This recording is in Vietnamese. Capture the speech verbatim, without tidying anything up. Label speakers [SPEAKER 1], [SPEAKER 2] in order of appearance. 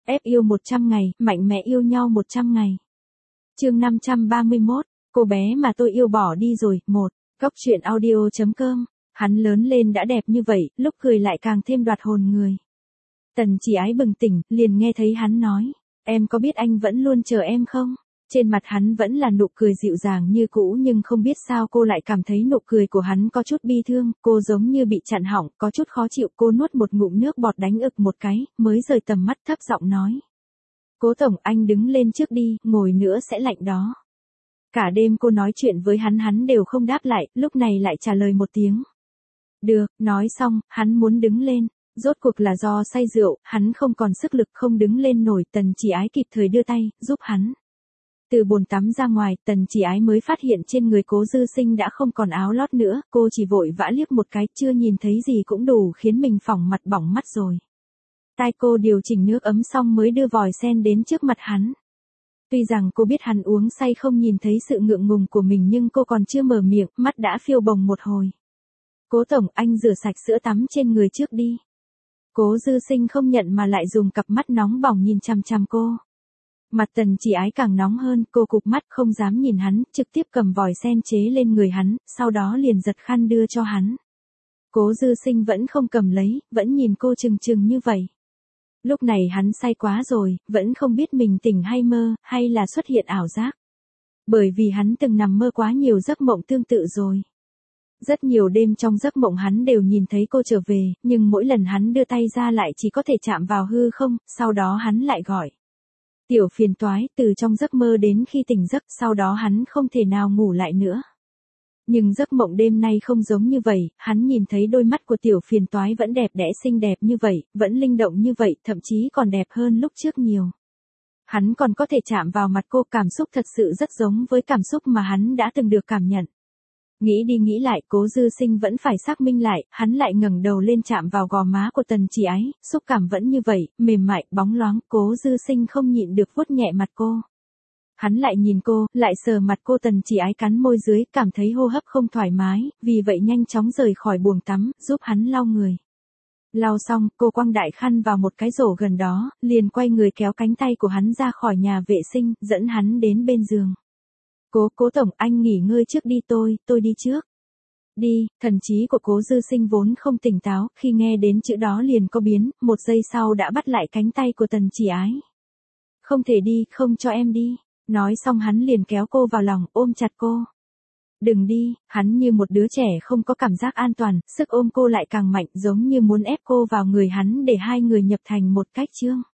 [SPEAKER 1] Ép yêu một trăm ngày, mạnh mẽ yêu nhau một trăm ngày. Chương năm trăm ba mươi mốt, cô bé mà tôi yêu bỏ đi rồi, một. Góc truyện audio chấm com. Hắn lớn lên đã đẹp như vậy, lúc cười lại càng thêm đoạt hồn người. Tần Chỉ Ái bừng tỉnh, liền nghe thấy hắn nói, em có biết anh vẫn luôn chờ em không? Trên mặt hắn vẫn là nụ cười dịu dàng như cũ, nhưng không biết sao cô lại cảm thấy nụ cười của hắn có chút bi thương, cô giống như bị chặn họng, có chút khó chịu. Cô nuốt một ngụm nước bọt đánh ực một cái, mới rời tầm mắt thấp giọng nói. Cố tổng, anh đứng lên trước đi, ngồi nữa sẽ lạnh đó. Cả đêm cô nói chuyện với hắn hắn đều không đáp lại, lúc này lại trả lời một tiếng. Được, nói xong, hắn muốn đứng lên. Rốt cuộc là do say rượu, hắn không còn sức lực không đứng lên nổi. Tần Chỉ Ái kịp thời đưa tay, giúp hắn. Từ bồn tắm ra ngoài, Tần Chỉ Ái mới phát hiện trên người Cố Dư Sinh đã không còn áo lót nữa, cô chỉ vội vã liếc một cái, chưa nhìn thấy gì cũng đủ khiến mình phỏng mặt bỏng mắt rồi. Tai cô điều chỉnh nước ấm xong mới đưa vòi sen đến trước mặt hắn. Tuy rằng cô biết hắn uống say không nhìn thấy sự ngượng ngùng của mình, nhưng cô còn chưa mở miệng, mắt đã phiêu bồng một hồi. Cố tổng, anh rửa sạch sữa tắm trên người trước đi. Cố Dư Sinh không nhận mà lại dùng cặp mắt nóng bỏng nhìn chằm chằm cô. Mặt Tần Chỉ Ái càng nóng hơn, cô cụp mắt không dám nhìn hắn, trực tiếp cầm vòi sen chế lên người hắn, sau đó liền giật khăn đưa cho hắn. Cố Dư Sinh vẫn không cầm lấy, vẫn nhìn cô chừng chừng như vậy. Lúc này hắn say quá rồi, vẫn không biết mình tỉnh hay mơ, hay là xuất hiện ảo giác. Bởi vì hắn từng nằm mơ quá nhiều giấc mộng tương tự rồi. Rất nhiều đêm trong giấc mộng hắn đều nhìn thấy cô trở về, nhưng mỗi lần hắn đưa tay ra lại chỉ có thể chạm vào hư không, sau đó hắn lại gọi. Tiểu phiền toái, từ trong giấc mơ đến khi tỉnh giấc, sau đó hắn không thể nào ngủ lại nữa. Nhưng giấc mộng đêm nay không giống như vậy, hắn nhìn thấy đôi mắt của tiểu phiền toái vẫn đẹp đẽ xinh đẹp như vậy, vẫn linh động như vậy, thậm chí còn đẹp hơn lúc trước nhiều. Hắn còn có thể chạm vào mặt cô, cảm xúc thật sự rất giống với cảm xúc mà hắn đã từng được cảm nhận. Nghĩ đi nghĩ lại, Cố Dư Sinh vẫn phải xác minh lại, hắn lại ngẩng đầu lên chạm vào gò má của Tần Chỉ Ái, xúc cảm vẫn như vậy, mềm mại, bóng loáng. Cố Dư Sinh không nhịn được vuốt nhẹ mặt cô. Hắn lại nhìn cô, lại sờ mặt cô. Tần Chỉ Ái cắn môi dưới, cảm thấy hô hấp không thoải mái, vì vậy nhanh chóng rời khỏi buồng tắm, giúp hắn lau người. Lau xong, cô quăng đại khăn vào một cái rổ gần đó, liền quay người kéo cánh tay của hắn ra khỏi nhà vệ sinh, dẫn hắn đến bên giường. Cố, cố tổng, anh nghỉ ngơi trước đi, tôi, tôi đi trước. Đi, thần trí của Cố Dư Sinh vốn không tỉnh táo, khi nghe đến chữ đó liền có biến, một giây sau đã bắt lại cánh tay của Tần Chỉ Ái. Không thể đi, không cho em đi. Nói xong hắn liền kéo cô vào lòng, ôm chặt cô. Đừng đi, hắn như một đứa trẻ không có cảm giác an toàn, sức ôm cô lại càng mạnh, giống như muốn ép cô vào người hắn để hai người nhập thành một cách chương.